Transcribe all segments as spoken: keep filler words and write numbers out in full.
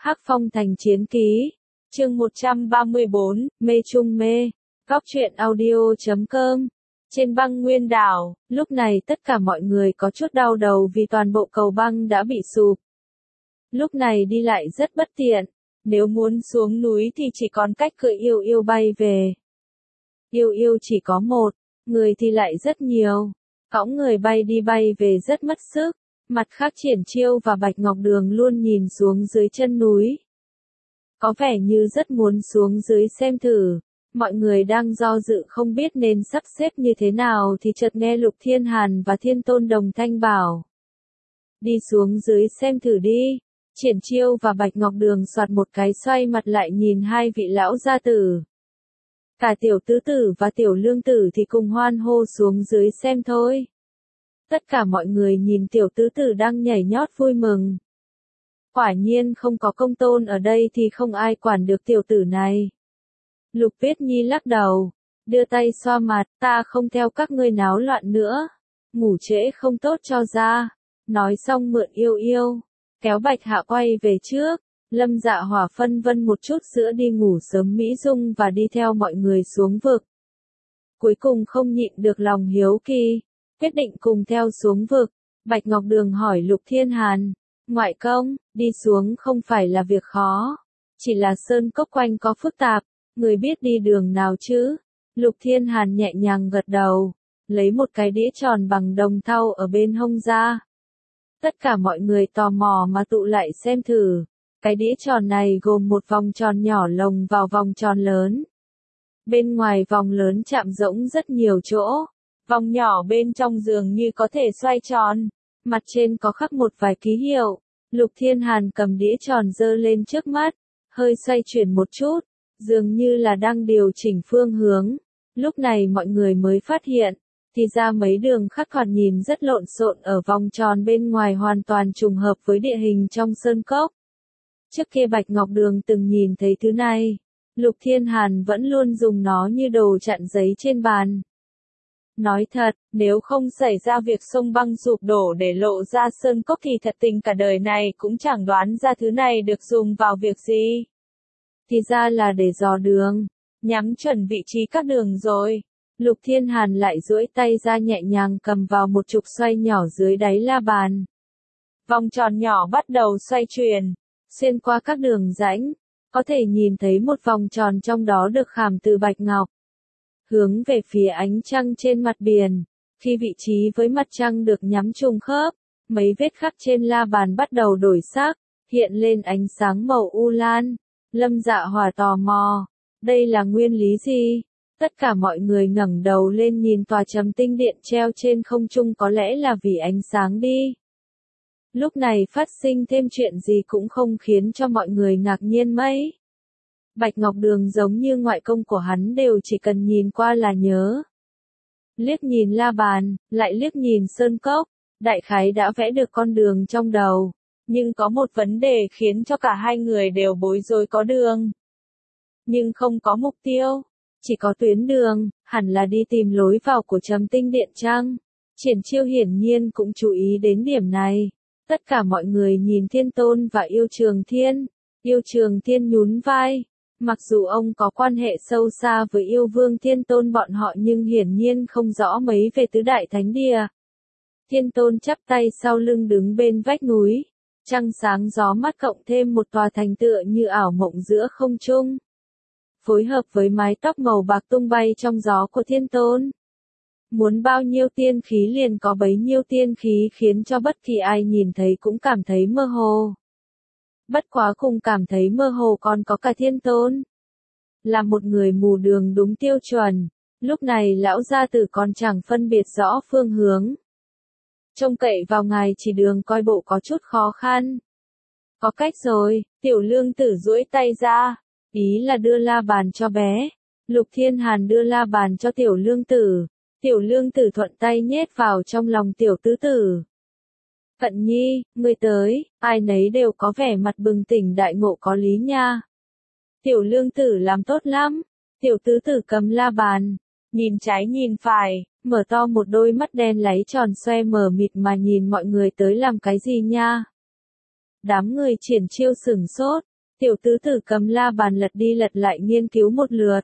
Hắc Phong Thành Chiến Ký, chương một trăm ba mươi bốn, mê trung mê, góc truyện audio chấm com. Trên băng nguyên đảo, lúc này tất cả mọi người có chút đau đầu vì toàn bộ cầu băng đã bị sụp. Lúc này đi lại rất bất tiện, nếu muốn xuống núi thì chỉ còn cách cưỡi yêu yêu bay về. Yêu yêu chỉ có một, người thì lại rất nhiều, cõng người bay đi bay về rất mất sức. Mặt khác Triển Chiêu và Bạch Ngọc Đường luôn nhìn xuống dưới chân núi. Có vẻ như rất muốn xuống dưới xem thử. Mọi người đang do dự không biết nên sắp xếp như thế nào thì chợt nghe Lục Thiên Hàn và Thiên Tôn đồng thanh bảo. Đi xuống dưới xem thử đi. Triển Chiêu và Bạch Ngọc Đường soạt một cái xoay mặt lại nhìn hai vị lão gia tử. Cả tiểu tứ tử và tiểu lương tử thì cùng hoan hô xuống dưới xem thôi. Tất cả mọi người nhìn tiểu tứ tử đang nhảy nhót vui mừng. Quả nhiên không có công tôn ở đây thì không ai quản được tiểu tử này. Lục Viết Nhi lắc đầu, đưa tay xoa mặt, ta không theo các ngươi náo loạn nữa. Ngủ trễ không tốt cho da. Nói xong mượn yêu yêu, kéo Bạch Hạ quay về trước. Lâm Dạ Hỏa phân vân một chút giữa đi ngủ sớm Mỹ Dung và đi theo mọi người xuống vực. Cuối cùng không nhịn được lòng hiếu kỳ, quyết định cùng theo xuống vực. Bạch Ngọc Đường hỏi Lục Thiên Hàn, ngoại công, đi xuống không phải là việc khó, chỉ là sơn cốc quanh có phức tạp, người biết đi đường nào chứ? Lục Thiên Hàn nhẹ nhàng gật đầu, lấy một cái đĩa tròn bằng đồng thau ở bên hông ra. Tất cả mọi người tò mò mà tụ lại xem thử. Cái đĩa tròn này gồm một vòng tròn nhỏ lồng vào vòng tròn lớn. Bên ngoài vòng lớn chạm rỗng rất nhiều chỗ. Vòng nhỏ bên trong dường như có thể xoay tròn. Mặt trên có khắc một vài ký hiệu. Lục Thiên Hàn cầm đĩa tròn giơ lên trước mắt. Hơi xoay chuyển một chút. Dường như là đang điều chỉnh phương hướng. Lúc này mọi người mới phát hiện. Thì ra mấy đường khắc thoạt nhìn rất lộn xộn ở vòng tròn bên ngoài hoàn toàn trùng hợp với địa hình trong sơn cốc. Trước kia Bạch Ngọc Đường từng nhìn thấy thứ này. Lục Thiên Hàn vẫn luôn dùng nó như đồ chặn giấy trên bàn. Nói thật, nếu không xảy ra việc sông băng sụp đổ để lộ ra sơn cốc thì thật tình cả đời này cũng chẳng đoán ra thứ này được dùng vào việc gì. Thì ra là để dò đường, nhắm chuẩn vị trí các đường rồi. Lục Thiên Hàn lại duỗi tay ra nhẹ nhàng cầm vào một trục xoay nhỏ dưới đáy la bàn. Vòng tròn nhỏ bắt đầu xoay chuyển, xuyên qua các đường rãnh, có thể nhìn thấy một vòng tròn trong đó được khảm từ bạch ngọc. Hướng về phía ánh trăng trên mặt biển, khi vị trí với mặt trăng được nhắm trùng khớp, mấy vết khắc trên la bàn bắt đầu đổi sắc, hiện lên ánh sáng màu u lan. Lâm Dạ Hỏa tò mò, đây là nguyên lý gì? Tất cả mọi người ngẩng đầu lên nhìn tòa chấm tinh điện treo trên không trung, có lẽ là vì ánh sáng đi. Lúc này phát sinh thêm chuyện gì cũng không khiến cho mọi người ngạc nhiên mấy. Bạch Ngọc Đường giống như ngoại công của hắn đều chỉ cần nhìn qua là nhớ. Liếc nhìn la bàn, lại liếc nhìn sơn cốc, đại khái đã vẽ được con đường trong đầu. Nhưng có một vấn đề khiến cho cả hai người đều bối rối, có đường. Nhưng không có mục tiêu, chỉ có tuyến đường, hẳn là đi tìm lối vào của chấm tinh điện chăng? Triển Chiêu hiển nhiên cũng chú ý đến điểm này. Tất cả mọi người nhìn Thiên Tôn và Yêu Trường Thiên. Yêu Trường Thiên nhún vai. Mặc dù ông có quan hệ sâu xa với Yêu Vương Thiên Tôn bọn họ nhưng hiển nhiên không rõ mấy về tứ đại thánh địa. Thiên Tôn chắp tay sau lưng đứng bên vách núi. Trăng sáng gió mắt cộng thêm một tòa thành tựa như ảo mộng giữa không trung. Phối hợp với mái tóc màu bạc tung bay trong gió của Thiên Tôn. Muốn bao nhiêu tiên khí liền có bấy nhiêu tiên khí, khiến cho bất kỳ ai nhìn thấy cũng cảm thấy mơ hồ. Bất quá cùng cảm thấy mơ hồ còn có cả Thiên Tôn. Là một người mù đường đúng tiêu chuẩn, lúc này lão gia tử còn chẳng phân biệt rõ phương hướng. Trông cậy vào ngài chỉ đường coi bộ có chút khó khăn. Có cách rồi, tiểu lương tử duỗi tay ra, ý là đưa la bàn cho bé. Lục Thiên Hàn đưa la bàn cho tiểu lương tử. Tiểu lương tử thuận tay nhét vào trong lòng tiểu tứ tử. Cận Nhi, ngươi tới, ai nấy đều có vẻ mặt bừng tỉnh đại ngộ, có lý nha. Tiểu lương tử làm tốt lắm. Tiểu tứ tử cầm la bàn, nhìn trái nhìn phải, mở to một đôi mắt đen láy tròn xoe mờ mịt mà nhìn mọi người tới làm cái gì nha. Đám người Triển Chiêu sửng sốt, Tiểu tứ tử cầm la bàn lật đi lật lại nghiên cứu một lượt.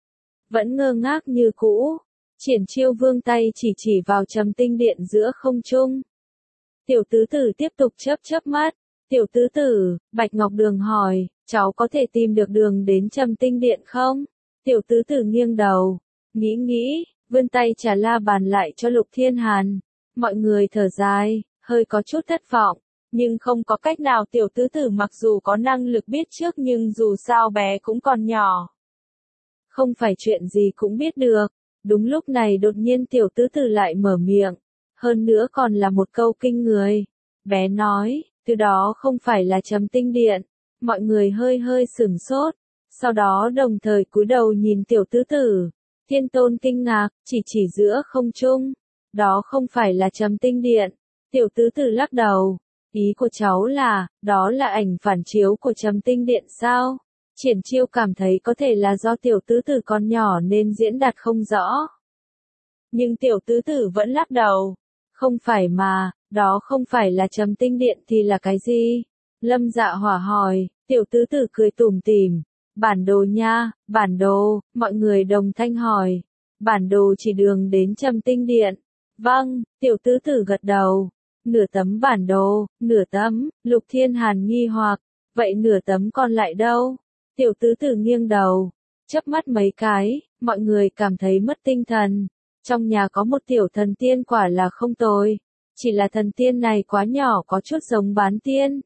Vẫn ngơ ngác như cũ. Triển Chiêu vươn tay chỉ chỉ vào chấm tinh điện giữa không trung. Tiểu tứ tử tiếp tục chớp chớp mắt. Tiểu tứ tử, Bạch Ngọc Đường hỏi, cháu có thể tìm được đường đến chấm tinh điện không? Tiểu tứ tử nghiêng đầu, nghĩ nghĩ, vươn tay trả la bàn lại cho Lục Thiên Hàn. Mọi người thở dài, hơi có chút thất vọng, nhưng không có cách nào. Tiểu tứ tử mặc dù có năng lực biết trước nhưng dù sao bé cũng còn nhỏ. Không phải chuyện gì cũng biết được. Đúng lúc này đột nhiên tiểu tứ tử lại mở miệng. Hơn nữa còn là một câu kinh người. Bé nói, từ đó không phải là chấm tinh điện. Mọi người hơi hơi sửng sốt. Sau đó đồng thời cúi đầu nhìn tiểu tứ tử. Thiên Tôn kinh ngạc, chỉ chỉ giữa không trung. Đó không phải là chấm tinh điện. Tiểu tứ tử lắc đầu. Ý của cháu là, đó là ảnh phản chiếu của chấm tinh điện sao? Triển Chiêu cảm thấy có thể là do tiểu tứ tử còn nhỏ nên diễn đạt không rõ. Nhưng tiểu tứ tử vẫn lắc đầu. Không phải mà, đó không phải là chấm tinh điện thì là cái gì? Lâm Dạ Hỏa hỏi, tiểu tứ tử cười tủm tỉm. Bản đồ nha, bản đồ, mọi người đồng thanh hỏi. Bản đồ chỉ đường đến chấm tinh điện. Vâng, tiểu tứ tử gật đầu. Nửa tấm bản đồ, nửa tấm, Lục Thiên Hàn nghi hoặc. Vậy nửa tấm còn lại đâu? Tiểu tứ tử nghiêng đầu, chớp mắt mấy cái, mọi người cảm thấy mất tinh thần. Trong nhà có một tiểu thần tiên quả là không tồi. Chỉ là thần tiên này quá nhỏ có chút giống bán tiên.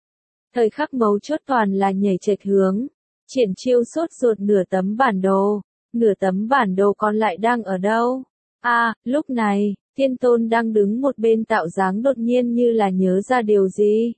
Thời khắc mấu chốt toàn là nhảy chệch hướng. Triển Chiêu sốt ruột nửa tấm bản đồ. Nửa tấm bản đồ còn lại đang ở đâu? À, lúc này, Thiên Tôn đang đứng một bên tạo dáng đột nhiên như là nhớ ra điều gì.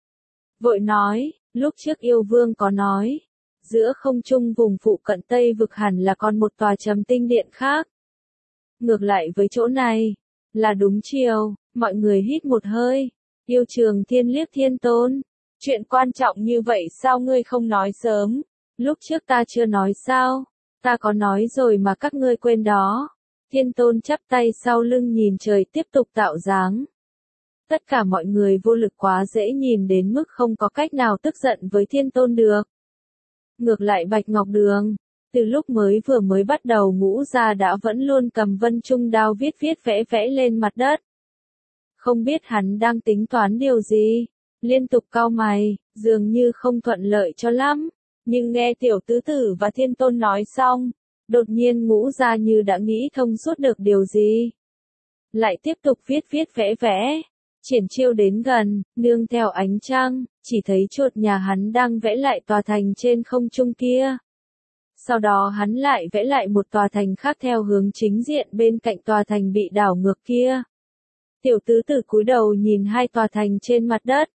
Vội nói, lúc trước yêu vương có nói. Giữa không trung vùng phụ cận Tây vực hẳn là còn một tòa chấm tinh điện khác. Ngược lại với chỗ này, là đúng chiều, mọi người hít một hơi. Yêu Trường Thiên liếc Thiên Tôn. Chuyện quan trọng như vậy sao ngươi không nói sớm? Lúc trước ta chưa nói sao? Ta có nói rồi mà các ngươi quên đó. Thiên Tôn chắp tay sau lưng nhìn trời tiếp tục tạo dáng. Tất cả mọi người vô lực quá dễ nhìn đến mức không có cách nào tức giận với Thiên Tôn được. Ngược lại Bạch Ngọc Đường, từ lúc mới vừa mới bắt đầu ngũ ra đã vẫn luôn cầm vân trung đao viết viết vẽ vẽ lên mặt đất. Không biết hắn đang tính toán điều gì, liên tục cau mày, dường như không thuận lợi cho lắm, nhưng nghe tiểu tứ tử và Thiên Tôn nói xong, đột nhiên ngũ ra như đã nghĩ thông suốt được điều gì. Lại tiếp tục viết viết vẽ vẽ. Triển Chiêu đến gần, nương theo ánh trăng, chỉ thấy chột nhà hắn đang vẽ lại tòa thành trên không trung kia. Sau đó hắn lại vẽ lại một tòa thành khác theo hướng chính diện bên cạnh tòa thành bị đảo ngược kia. Tiểu tứ tử cúi đầu nhìn hai tòa thành trên mặt đất.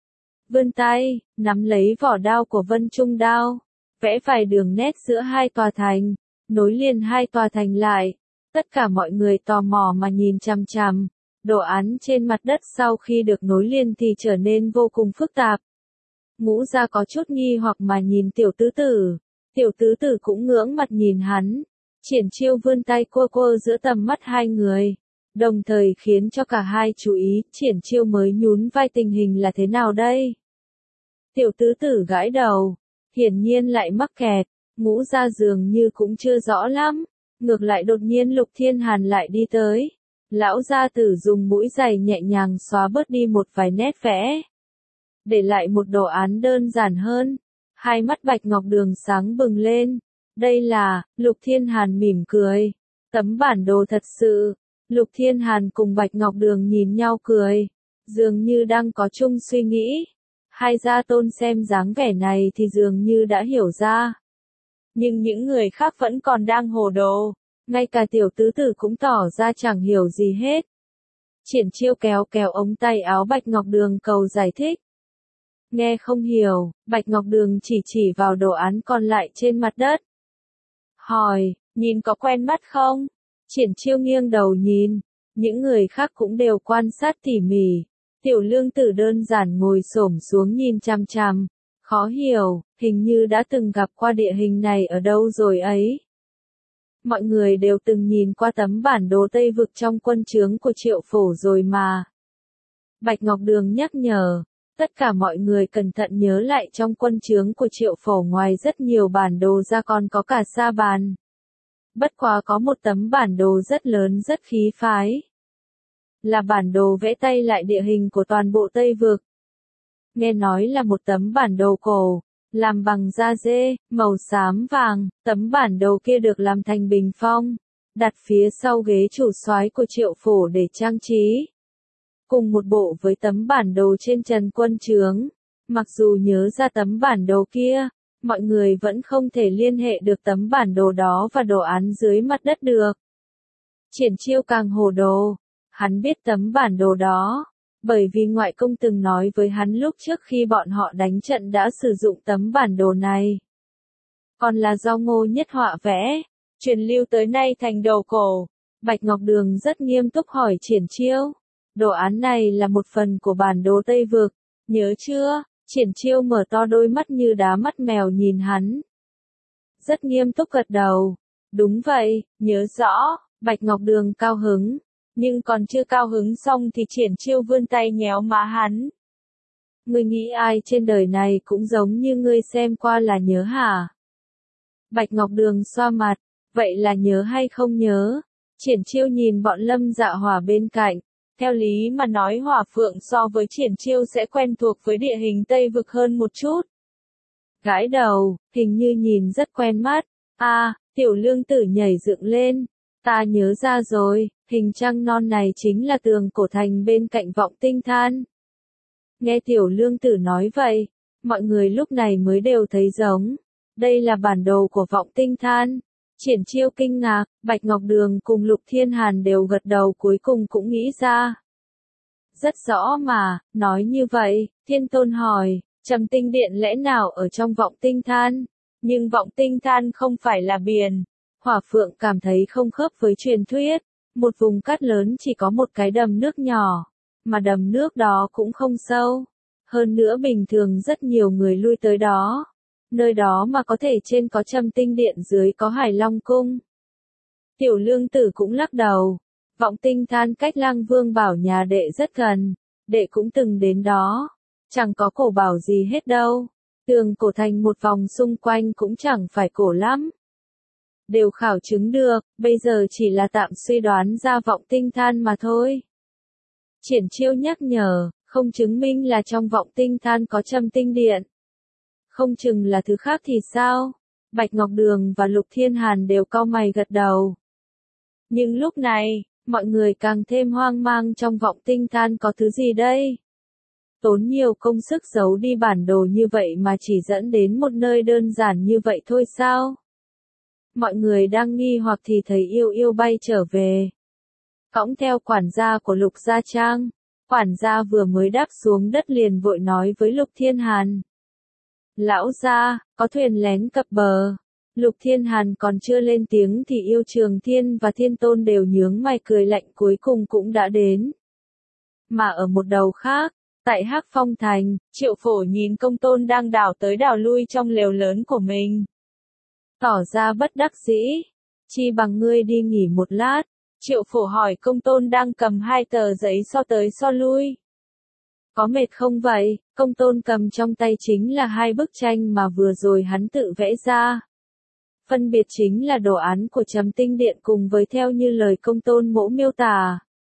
Vươn tay, nắm lấy vỏ đao của vân trung đao, vẽ vài đường nét giữa hai tòa thành, nối liền hai tòa thành lại. Tất cả mọi người tò mò mà nhìn chằm chằm. Đồ án trên mặt đất sau khi được nối liền thì trở nên vô cùng phức tạp. Ngũ ra có chút nghi hoặc mà nhìn tiểu tứ tử. Tiểu tứ tử cũng ngưỡng mặt nhìn hắn. Triển Chiêu vươn tay cua cua giữa tầm mắt hai người. Đồng thời khiến cho cả hai chú ý. Triển Chiêu mới nhún vai, tình hình là thế nào đây? Tiểu tứ tử gãi đầu. Hiển nhiên lại mắc kẹt. Ngũ ra dường như cũng chưa rõ lắm. Ngược lại đột nhiên Lục Thiên Hàn lại đi tới. Lão gia tử dùng mũi giày nhẹ nhàng xóa bớt đi một vài nét vẽ. Để lại một đồ án đơn giản hơn. Hai mắt Bạch Ngọc Đường sáng bừng lên. Đây là, Lục Thiên Hàn mỉm cười. Tấm bản đồ thật sự. Lục Thiên Hàn cùng Bạch Ngọc Đường nhìn nhau cười. Dường như đang có chung suy nghĩ. Hai gia tôn xem dáng vẻ này thì dường như đã hiểu ra. Nhưng những người khác vẫn còn đang hồ đồ. Ngay cả tiểu tứ tử cũng tỏ ra chẳng hiểu gì hết. Triển Chiêu kéo kéo ống tay áo Bạch Ngọc Đường cầu giải thích. Nghe không hiểu, Bạch Ngọc Đường chỉ chỉ vào đồ án còn lại trên mặt đất. Hỏi, nhìn có quen mắt không? Triển Chiêu nghiêng đầu nhìn. Những người khác cũng đều quan sát tỉ mỉ. Tiểu Lương Tử đơn giản ngồi xổm xuống nhìn chằm chằm. Khó hiểu, hình như đã từng gặp qua địa hình này ở đâu rồi ấy. Mọi người đều từng nhìn qua tấm bản đồ Tây vực trong quân trướng của Triệu Phổ rồi mà. Bạch Ngọc Đường nhắc nhở, Tất cả mọi người cẩn thận nhớ lại trong quân trướng của Triệu Phổ ngoài rất nhiều bản đồ ra còn có cả sa bàn. Bất quá có một tấm bản đồ rất lớn rất khí phái. Là bản đồ vẽ tay lại địa hình của toàn bộ Tây Vực. Nghe nói là một tấm bản đồ cổ, làm bằng da dê, màu xám vàng, tấm bản đồ kia được làm thành bình phong, đặt phía sau ghế chủ soái của Triệu Phổ để trang trí. Cùng một bộ với tấm bản đồ trên trần quân trướng, mặc dù nhớ ra tấm bản đồ kia, mọi người vẫn không thể liên hệ được tấm bản đồ đó và đồ án dưới mặt đất được. Triển Chiêu càng hồ đồ, hắn biết tấm bản đồ đó, bởi vì ngoại công từng nói với hắn lúc trước khi bọn họ đánh trận đã sử dụng tấm bản đồ này. Còn là do Ngô Nhất Họa vẽ, truyền lưu tới nay thành đồ cổ. Bạch Ngọc Đường rất nghiêm túc hỏi Triển Chiêu, đồ án này là một phần của bản đồ Tây Vực, nhớ chưa? Triển Chiêu mở to đôi mắt như đá mắt mèo nhìn hắn. Rất nghiêm túc gật đầu. Đúng vậy, nhớ rõ. Bạch Ngọc Đường cao hứng. Nhưng còn chưa cao hứng xong thì Triển Chiêu vươn tay nhéo má hắn. Ngươi nghĩ ai trên đời này cũng giống như ngươi xem qua là nhớ hả? Bạch Ngọc Đường xoa mặt. Vậy là nhớ hay không nhớ? Triển Chiêu nhìn bọn Lâm Dạ Hỏa bên cạnh. Theo lý mà nói Hỏa Phượng so với Triển Chiêu sẽ quen thuộc với địa hình Tây Vực hơn một chút. Gãi đầu, hình như nhìn rất quen mắt. À, Tiểu Lương Tử nhảy dựng lên. Ta nhớ ra rồi, hình trăng non này chính là tường cổ thành bên cạnh Vọng Tinh Than. Nghe Tiểu Lương Tử nói vậy, mọi người lúc này mới đều thấy giống. Đây là bản đồ của Vọng Tinh Than. Triển Chiêu kinh ngạc, Bạch Ngọc Đường cùng Lục Thiên Hàn đều gật đầu cuối cùng cũng nghĩ ra. Rất rõ mà, nói như vậy, Thiên Tôn hỏi, Trầm Tinh Điện lẽ nào ở trong Vọng Tinh Than? Nhưng Vọng Tinh Than không phải là biển. Hỏa Phượng cảm thấy không khớp với truyền thuyết. Một vùng cát lớn chỉ có một cái đầm nước nhỏ, mà đầm nước đó cũng không sâu. Hơn nữa bình thường rất nhiều người lui tới đó. Nơi đó mà có thể trên có Trầm Tinh Điện dưới có Hải Long Cung. Tiểu Lương Tử cũng lắc đầu. Vọng Tinh Than cách Lăng Vương Bảo nhà đệ rất gần. Đệ cũng từng đến đó. Chẳng có cổ bảo gì hết đâu. Tường cổ thành một vòng xung quanh cũng chẳng phải cổ lắm. Đều khảo chứng được, bây giờ chỉ là tạm suy đoán ra Vọng Tinh Than mà thôi. Triển Chiêu nhắc nhở, không chứng minh là trong Vọng Tinh Than có Trầm Tinh Điện. Không chừng là thứ khác thì sao? Bạch Ngọc Đường và Lục Thiên Hàn đều cau mày gật đầu. Nhưng lúc này, mọi người càng thêm hoang mang trong Vọng Tinh Than có thứ gì đây? Tốn nhiều công sức giấu đi bản đồ như vậy mà chỉ dẫn đến một nơi đơn giản như vậy thôi sao? Mọi người đang nghi hoặc thì thấy Yêu Yêu bay trở về. Cõng theo quản gia của Lục Gia Trang. Quản gia vừa mới đáp xuống đất liền vội nói với Lục Thiên Hàn. Lão gia, có thuyền lén cập bờ. Lục Thiên Hàn còn chưa lên tiếng thì Yêu Trường Thiên và Thiên Tôn đều nhướng mày cười lạnh cuối cùng cũng đã đến. Mà ở một đầu khác, tại Hắc Phong Thành, Triệu Phổ nhìn Công Tôn đang đảo tới đảo lui trong lều lớn của mình. Tỏ ra bất đắc dĩ. Chi bằng ngươi đi nghỉ một lát. Triệu Phổ hỏi Công Tôn đang cầm hai tờ giấy so tới so lui. Có mệt không vậy? Công Tôn cầm trong tay chính là hai bức tranh mà vừa rồi hắn tự vẽ ra. Phân biệt chính là đồ án của Trầm Tinh Điện cùng với theo như lời Công Tôn mỗ miêu tả.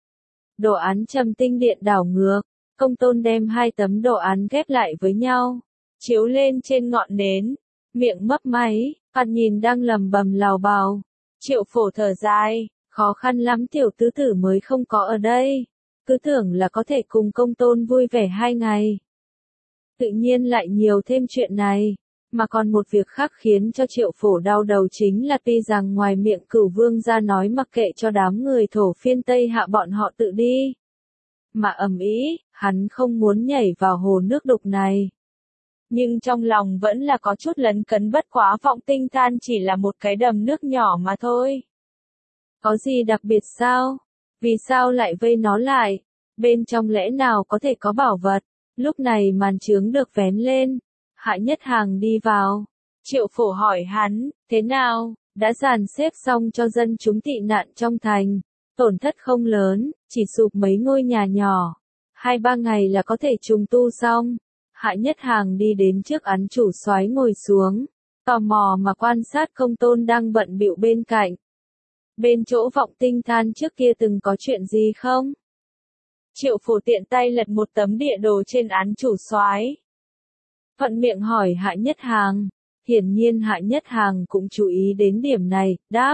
Đồ án Trầm Tinh Điện đảo ngược. Công Tôn đem hai tấm đồ án ghép lại với nhau. Chiếu lên trên ngọn nến. Miệng mấp máy. Phạt nhìn đang lầm bầm lào bào. Triệu Phổ thở dài. Khó khăn lắm tiểu tứ tử mới không có ở đây. Cứ tưởng là có thể cùng Công Tôn vui vẻ hai ngày. Tự nhiên lại nhiều thêm chuyện này. Mà còn một việc khác khiến cho Triệu Phổ đau đầu chính là tuy rằng ngoài miệng Cửu Vương ra nói mặc kệ cho đám người thổ phiên Tây Hạ bọn họ tự đi. Mà ầm ĩ, hắn không muốn nhảy vào hồ nước đục này. Nhưng trong lòng vẫn là có chút lấn cấn bất quá Vọng Tinh Than chỉ là một cái đầm nước nhỏ mà thôi. Có gì đặc biệt sao? Vì sao lại vây nó lại? Bên trong lẽ nào có thể có bảo vật? Lúc này màn chướng được vén lên. Hạ Nhất Hàng đi vào. Triệu Phổ hỏi hắn, thế nào? Đã dàn xếp xong cho dân chúng tị nạn trong thành. Tổn thất không lớn, chỉ sụp mấy ngôi nhà nhỏ. Hai ba ngày là có thể trùng tu xong. Hạ Nhất Hàng đi đến trước án chủ soái ngồi xuống, tò mò mà quan sát Công Tôn đang bận bịu bên cạnh. Bên chỗ Vọng Tinh Than trước kia từng có chuyện gì không? Triệu Phổ tiện tay lật một tấm địa đồ trên án chủ soái. Thuận miệng hỏi Hạ Nhất Hàng. Hiển nhiên Hạ Nhất Hàng cũng chú ý đến điểm này, đáp.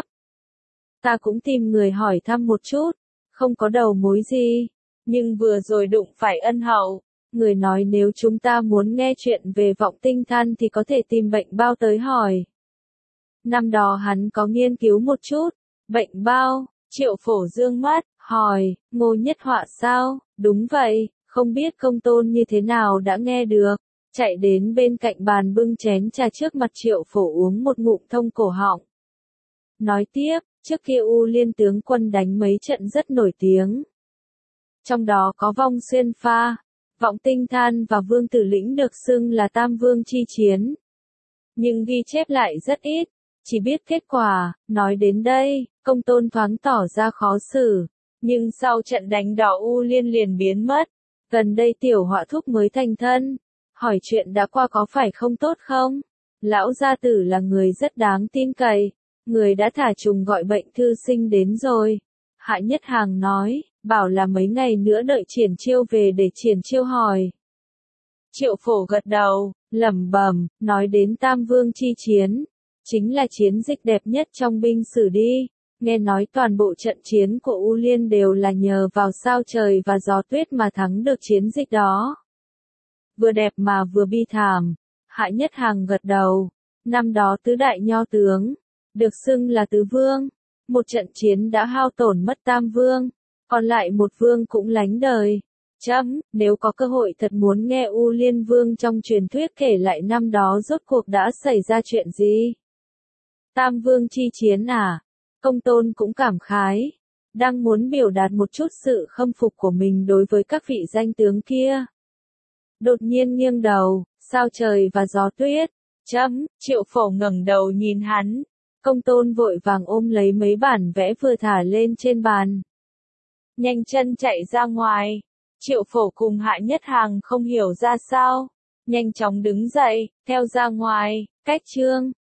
Ta cũng tìm người hỏi thăm một chút, không có đầu mối gì, nhưng vừa rồi đụng phải Ân Hậu. Người nói nếu chúng ta muốn nghe chuyện về Vọng Tinh Than thì có thể tìm Bệnh Bao tới hỏi. Năm đó hắn có nghiên cứu một chút. Bệnh Bao, Triệu Phổ dương mắt, hỏi, Ngô Nhất Họa sao? Đúng vậy, không biết Công Tôn như thế nào đã nghe được. Chạy đến bên cạnh bàn bưng chén trà trước mặt Triệu Phổ uống một ngụm thông cổ họng. Nói tiếp, trước kia U Liên tướng quân đánh mấy trận rất nổi tiếng. Trong đó có Vong Xuyên Pha, Vọng Tinh Than và Vương Tử Lĩnh được xưng là Tam Vương chi chiến. Nhưng ghi chép lại rất ít, chỉ biết kết quả. Nói đến đây, Công Tôn thoáng tỏ ra khó xử. Nhưng sau trận đánh đỏ U Liên liền biến mất. Gần đây Tiểu Họa Thúc mới thành thân. Hỏi chuyện đã qua có phải không tốt không? Lão gia tử là người rất đáng tin cậy. Người đã thả trùng gọi bệnh thư sinh đến rồi. Hạ Nhất Hàng nói, bảo là mấy ngày nữa đợi Triển Chiêu về để Triển Chiêu hỏi. Triệu Phổ gật đầu, lẩm bẩm, nói đến Tam Vương chi chiến. Chính là chiến dịch đẹp nhất trong binh sử đi. Nghe nói toàn bộ trận chiến của U Liên đều là nhờ vào sao trời và gió tuyết mà thắng được chiến dịch đó. Vừa đẹp mà vừa bi thảm. Hạ Nhất Hàng gật đầu. Năm đó tứ đại nho tướng, được xưng là tứ vương. Một trận chiến đã hao tổn mất tam vương, còn lại một vương cũng lánh đời. Chấm, nếu có cơ hội thật muốn nghe U Liên Vương trong truyền thuyết kể lại năm đó rốt cuộc đã xảy ra chuyện gì. Tam vương chi chiến à? Công Tôn cũng cảm khái, đang muốn biểu đạt một chút sự khâm phục của mình đối với các vị danh tướng kia. Đột nhiên nghiêng đầu, sao trời và gió tuyết. Chấm, Triệu Phổ ngẩng đầu nhìn hắn. Công Tôn vội vàng ôm lấy mấy bản vẽ vừa thả lên trên bàn. Nhanh chân chạy ra ngoài. Triệu Phổ cùng Hạ Nhất Hàng không hiểu ra sao. Nhanh chóng đứng dậy, theo ra ngoài, cách chương.